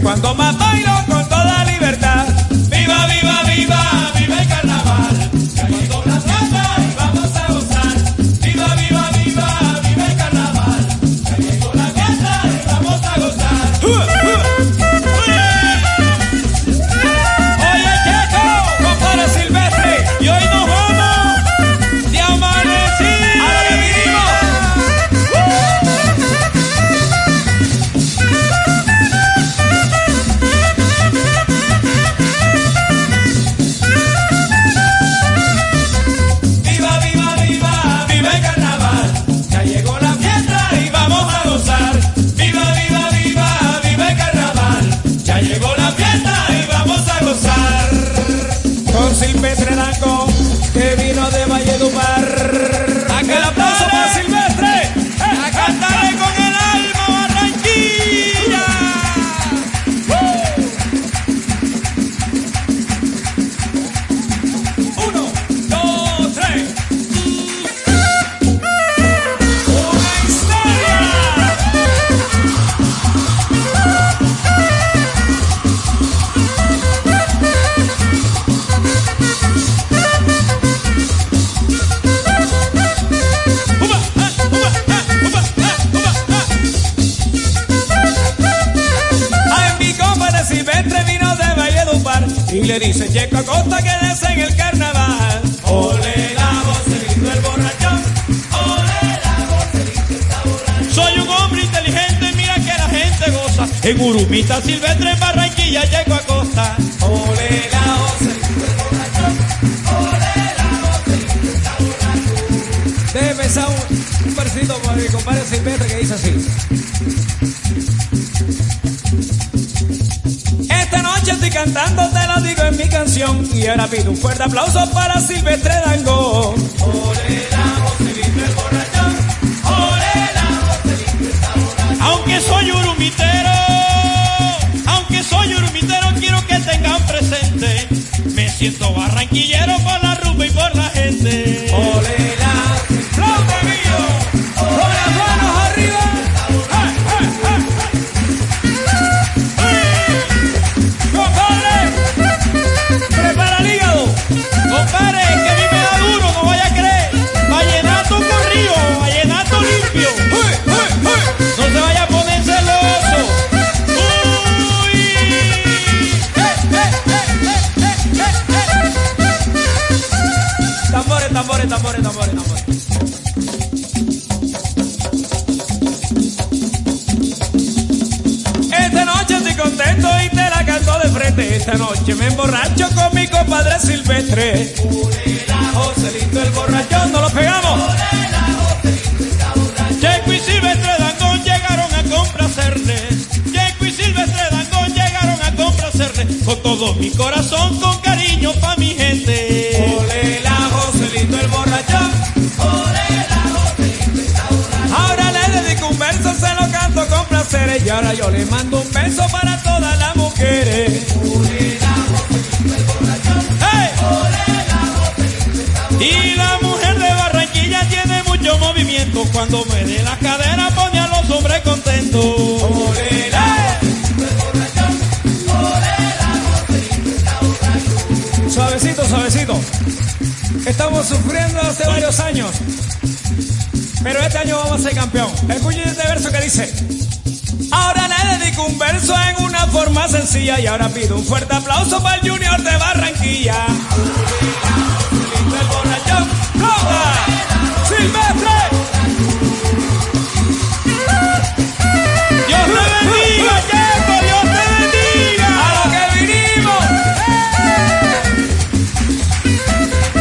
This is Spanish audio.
cuando más bailo con toda libertad. Viva, viva, viva, viva el carnaval. Ya llegó la fiesta y vamos a gozar. Viva, viva, viva, viva el carnaval. Ya llegó la fiesta y vamos a gozar. Oye, Checo, compadre Silvestre, y hoy nos vamos de amanecida. A lo que vinimos. Viva, viva, viva, viva el carnaval. Ya llegó la fiesta y vamos a gozar. Viva, viva, viva, viva el carnaval. Ya llegó la fiesta y vamos a gozar. Con Silvestre Danco, que vino de Valledupar. ¡Aquel aplauso para Silvestre! ¡A cantarle con el alma, Barranquilla! Uno, dos, tres. ¡Una historia! Ay, mi compadre Silvestre vino de Valledupar y le dice Checo Acosta que quédese en el carnaval. Ole la vocerito el borrachón, ole la vocerito está borracho. Soy un hombre inteligente, mira que la gente goza. En Urumita Silvestre, en Barranquilla Checo Acosta. Ole la vocerito el borrachón, ole la vocerito está borracho. Déjeme pensar un versito para mi compadre Silvestre que dice así. Esta noche estoy cantando, te lo digo en mi canción. Y ahora pido un fuerte aplauso para Silvestre Dango. Ole la vocerito el borrachón, ole la vocerito está borracho. Aunque soy urumitero, quiero que tengan presente. Me siento barranquillero por la rumba y por la gente. Ole la flauta mío, con las manos arriba. Prepara el hígado, compadre, que a mí me da duro, no vaya a creer. Vallenato corrido, vallenato limpio. No se vaya a poner celoso. Tambores, tambores, tambores, tambores, tambores. Esta noche estoy contento y te la canto de frente. Esta noche me emborracho con mi compadre Silvestre. Ole la Joselito el borrachón, no lo pegamos. Ole la Joselito está borracho. Checo y Silvestre Dangón llegaron a complacerle. Checo y Silvestre Dangón llegaron a complacerle. Con todo mi corazón, con cariño pa' mi gente. Ole la Joselito el borrachón. Ole la Joselito está borracho. Ahora le dedico un verso, se lo canto con placeres. Y ahora yo le mando un beso para todas las mujeres. Ole la Joselito el borrachón. ¡Hey! Ole la Joselito está borracho. Y la mujer de Barranquilla tiene mucho movimiento. Cuando me dé la cadera pone a los hombres contentos. Ole la Joselito el borrachón. Ole la Joselito está borracho. Suavecito, suavecito. Estamos sufriendo hace varios años, pero este año vamos a ser campeón. Escuchen este verso que dice: ahora le dedico un verso en una forma sencilla. Y ahora pido un fuerte aplauso para el Junior de Barranquilla. El borrachón, ¡flota! ¡Silvestre! ¡Dios te bendiga, Checo! ¡Dios te bendiga! ¡A lo que vinimos!